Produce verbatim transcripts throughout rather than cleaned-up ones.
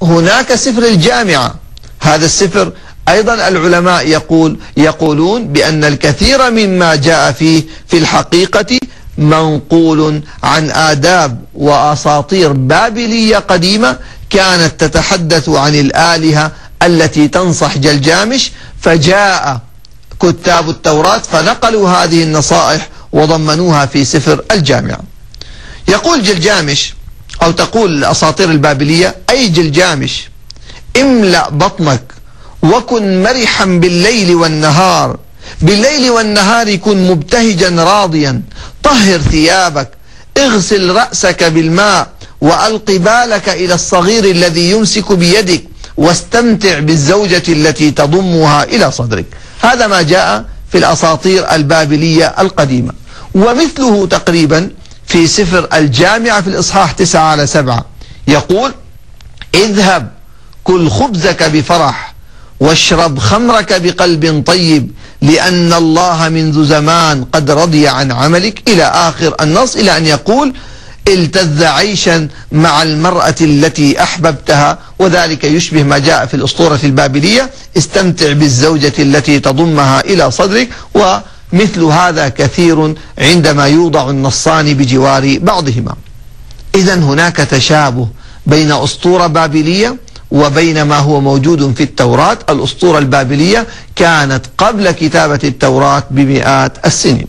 هناك سفر الجامعة. هذا السفر أيضا العلماء يقول يقولون بأن الكثير مما جاء فيه في الحقيقة منقول عن آداب وأساطير بابلية قديمة كانت تتحدث عن الآلهة التي تنصح جلجامش، فجاء كتاب التوراة فنقلوا هذه النصائح وضمنوها في سفر الجامعة. يقول جلجامش أو تقول الأساطير البابلية: أي جلجامش، املأ بطنك وكن مرحا بالليل والنهار، بالليل والنهار كن مبتهجا راضيا، طهر ثيابك، اغسل رأسك بالماء، وألق بالك إلى الصغير الذي يمسك بيدك، واستمتع بالزوجة التي تضمها إلى صدرك. هذا ما جاء في الأساطير البابلية القديمة. ومثله تقريبا في سفر الجامعة في الإصحاح تسعة على سبعة يقول: اذهب كل خبزك بفرح واشرب خمرك بقلب طيب، لأن الله منذ زمان قد رضي عن عملك، إلى آخر النص، إلى أن يقول: التذ عيشا مع المرأة التي أحببتها، وذلك يشبه ما جاء في الأسطورة البابلية: استمتع بالزوجة التي تضمها إلى صدرك. ومثل هذا كثير عندما يوضع النصان بجوار بعضهما. إذن هناك تشابه بين أسطورة بابلية وبين ما هو موجود في التوراة. الأسطورة البابلية كانت قبل كتابة التوراة بمئات السنين.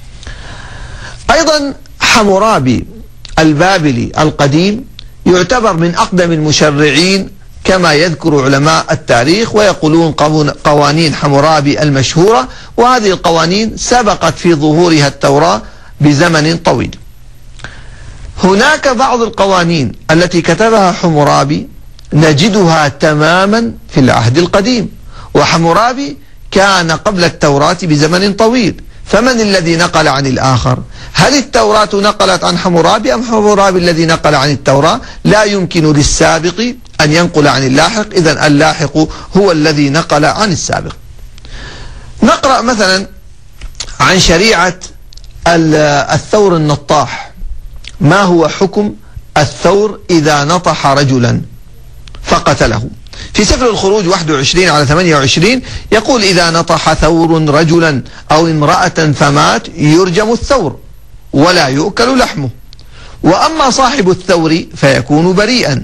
أيضا حمورابي البابلي القديم يعتبر من أقدم المشرعين كما يذكر علماء التاريخ، ويقولون قوانين حمورابي المشهورة، وهذه القوانين سبقت في ظهورها التوراة بزمن طويل. هناك بعض القوانين التي كتبها حمورابي نجدها تماما في العهد القديم، وحمورابي كان قبل التوراة بزمن طويل، فمن الذي نقل عن الآخر؟ هل التوراة نقلت عن حمورابي أم حمورابي الذي نقل عن التوراة؟ لا يمكن للسابق أن ينقل عن اللاحق، إذن اللاحق هو الذي نقل عن السابق. نقرأ مثلا عن شريعة الثور النطاح. ما هو حكم الثور إذا نطح رجلا فقتله؟ في سفر الخروج واحد وعشرين على ثمانية وعشرين يقول: إذا نطح ثور رجلا أو امرأة فمات يرجم الثور ولا يؤكل لحمه، وأما صاحب الثور فيكون بريئا،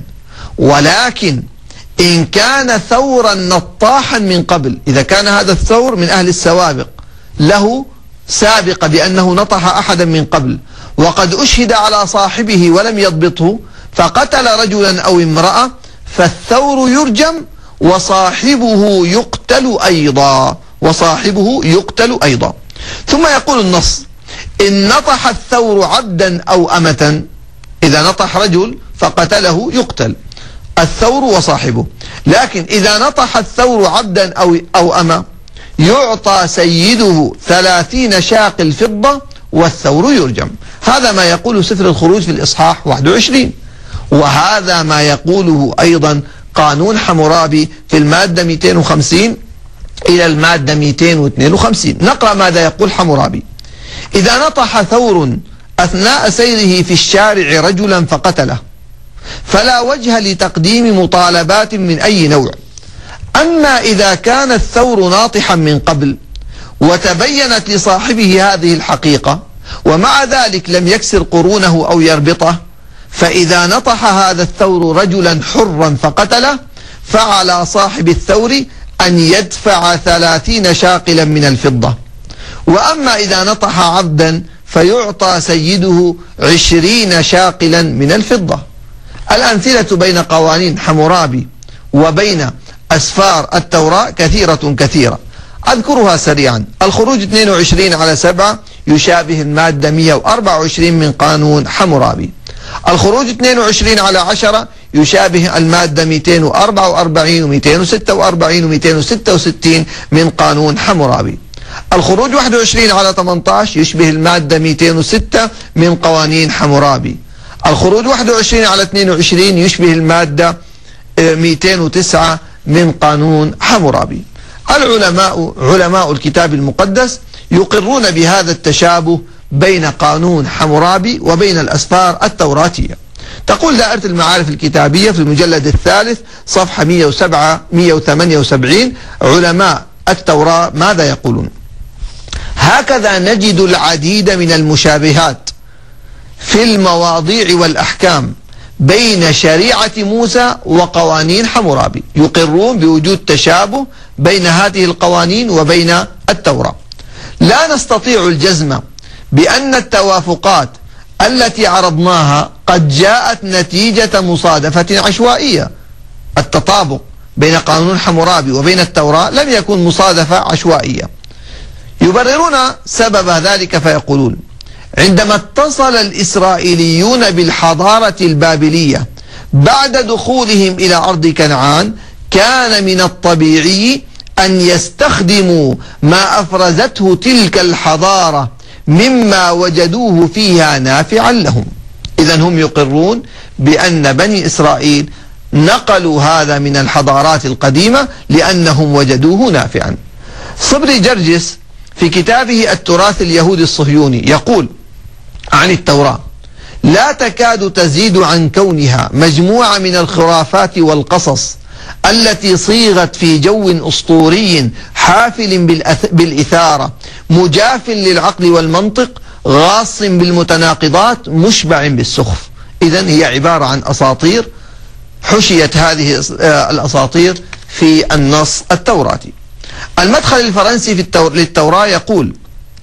ولكن إن كان ثورا نطاحا من قبل، إذا كان هذا الثور من أهل السوابق له سابق بأنه نطح أحدا من قبل، وقد أشهد على صاحبه ولم يضبطه فقتل رجلا أو امرأة، فالثور يرجم وصاحبه يقتل أيضا وصاحبه يقتل أيضا. ثم يقول النص: إن نطح الثور عبدا أو أمة، إذا نطح رجل فقتله يقتل الثور وصاحبه، لكن إذا نطح الثور عبدا أو أو أمة يعطى سيده ثلاثين شاقل فضة والثور يرجم. هذا ما يقول سفر الخروج في الإصحاح واحد وعشرين، وهذا ما يقوله أيضا قانون حمورابي في المادة مئتين وخمسين إلى المادة مئتين واثنين وخمسين. نقرأ ماذا يقول حمورابي: إذا نطح ثور أثناء سيره في الشارع رجلا فقتله فلا وجه لتقديم مطالبات من أي نوع، أما إذا كان الثور ناطحا من قبل وتبينت لصاحبه هذه الحقيقة ومع ذلك لم يكسر قرونه أو يربطه، فإذا نطح هذا الثور رجلا حرا فقتله فعلى صاحب الثور أن يدفع ثلاثين شاقلا من الفضة، وأما إذا نطح عبدا فيعطى سيده عشرين شاقلا من الفضة. الأمثلة بين قوانين حمورابي وبين أسفار التوراة كثيرة كثيرة، أذكرها سريعا. الخروج اثنين وعشرين على سبعة يشابه المادة مئة وأربعة وعشرين من قانون حمورابي. الخروج اثنين وعشرين على عشرة يشابه المادة مئتين وأربعة وأربعين ومئتين وستة وأربعين ومئتين وستة وستين من قانون حمورابي. الخروج واحد وعشرين على ثمانية عشر يشبه المادة مئتين وستة من قوانين حمورابي. الخروج واحد وعشرين على اثنين وعشرين يشبه المادة مئتين وتسعة من قانون حمورابي. العلماء علماء الكتاب المقدس يقرون بهذا التشابه بين قانون حمورابي وبين الأسفار التوراتية. تقول دائرة المعارف الكتابية في المجلد الثالث صفحة مئة وسبعة مئة وثمانية وسبعين علماء التوراة ماذا يقولون؟ هكذا نجد العديد من المشابهات في المواضيع والأحكام بين شريعة موسى وقوانين حمورابي، يقرون بوجود تشابه بين هذه القوانين وبين التوراة. لا نستطيع الجزم بأن التوافقات التي عرضناها قد جاءت نتيجة مصادفة عشوائية. التطابق بين قانون حمورابي وبين التوراة لم يكن مصادفة عشوائية. يبررون سبب ذلك فيقولون: عندما اتصل الإسرائيليون بالحضارة البابلية بعد دخولهم إلى أرض كنعان، كان من الطبيعي أن يستخدموا ما أفرزته تلك الحضارة مما وجدوه فيها نافعا لهم. إذن هم يقرون بأن بني إسرائيل نقلوا هذا من الحضارات القديمة لأنهم وجدوه نافعا. صبري جرجس في كتابه التراث اليهودي الصهيوني يقول عن التوراة: لا تكاد تزيد عن كونها مجموعة من الخرافات والقصص التي صيغت في جو أسطوري حافل بالإثارة، مجاف للعقل والمنطق، غاص بالمتناقضات، مشبع بالسخف. إذن هي عبارة عن أساطير حشيت هذه الأساطير في النص التوراتي. المدخل الفرنسي في التور... للتوراة يقول: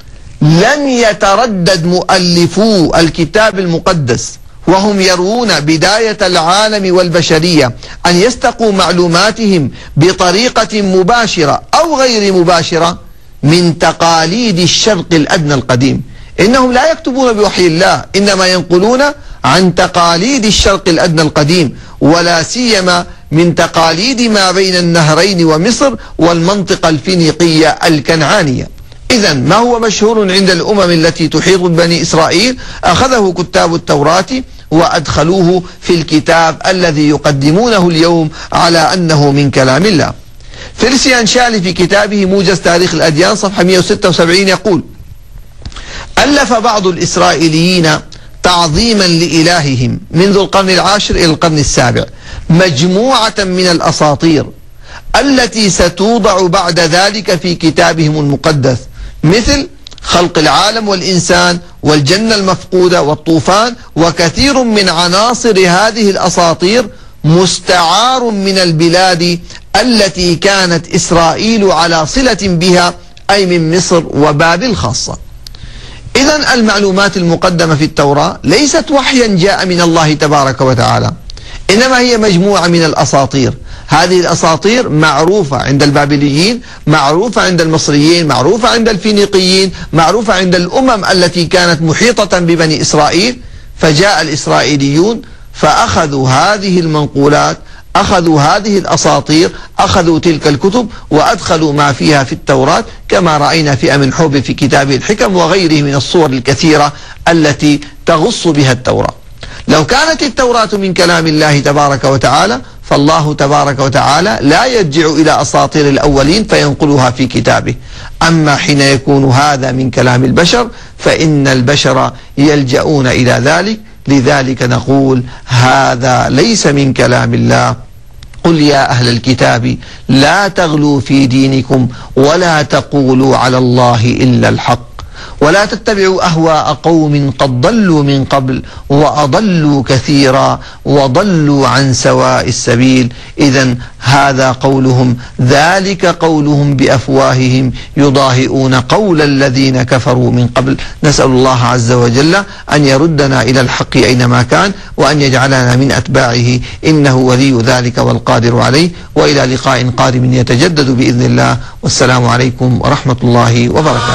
لم يتردد مؤلفو الكتاب المقدس وهم يروون بداية العالم والبشرية أن يستقوا معلوماتهم بطريقة مباشرة أو غير مباشرة من تقاليد الشرق الأدنى القديم. إنهم لا يكتبون بوحي الله، إنما ينقلون عن تقاليد الشرق الأدنى القديم، ولا سيما من تقاليد ما بين النهرين ومصر والمنطقة الفينيقية الكنعانية. إذن ما هو مشهور عند الأمم التي تحيط ببني إسرائيل أخذه كتاب التوراة وأدخلوه في الكتاب الذي يقدمونه اليوم على أنه من كلام الله. فرسيان شالي في كتابه موجز تاريخ الأديان صفحة مئة وستة وسبعين يقول: ألف بعض الإسرائيليين تعظيما لإلههم منذ القرن العاشر إلى القرن السابع مجموعة من الأساطير التي ستوضع بعد ذلك في كتابهم المقدس، مثل خلق العالم والإنسان والجنة المفقودة والطوفان. وكثير من عناصر هذه الأساطير مستعار من البلاد التي كانت إسرائيل على صلة بها، أي من مصر وبابل خاصة. إذن المعلومات المقدمة في التوراة ليست وحيا جاء من الله تبارك وتعالى، إنما هي مجموعة من الأساطير. هذه الأساطير معروفة عند البابليين، معروفة عند المصريين، معروفة عند الفينيقيين، معروفة عند الأمم التي كانت محيطة ببني إسرائيل. فجاء الإسرائيليون فأخذوا هذه المنقولات، أخذوا هذه الأساطير، أخذوا تلك الكتب وأدخلوا ما فيها في التوراة، كما رأينا في أمن حوب في كتابه الحكم وغيره من الصور الكثيرة التي تغص بها التوراة. لو كانت التوراة من كلام الله تبارك وتعالى فالله تبارك وتعالى لا يرجع إلى أساطير الأولين فينقلها في كتابه. أما حين يكون هذا من كلام البشر فإن البشر يلجؤون إلى ذلك. لذلك نقول هذا ليس من كلام الله. قل يا أهل الكتاب لا تغلوا في دينكم ولا تقولوا على الله إلا الحق ولا تتبعوا أهواء قوم قد ضلوا من قبل وأضلوا كثيرا وضلوا عن سواء السبيل. إذن هذا قولهم، ذلك قولهم بأفواههم يضاهئون قول الذين كفروا من قبل. نسأل الله عز وجل أن يردنا إلى الحق أينما كان وأن يجعلنا من أتباعه، إنه ولي ذلك والقادر عليه. وإلى لقاء قادم يتجدد بإذن الله، والسلام عليكم ورحمة الله وبركاته.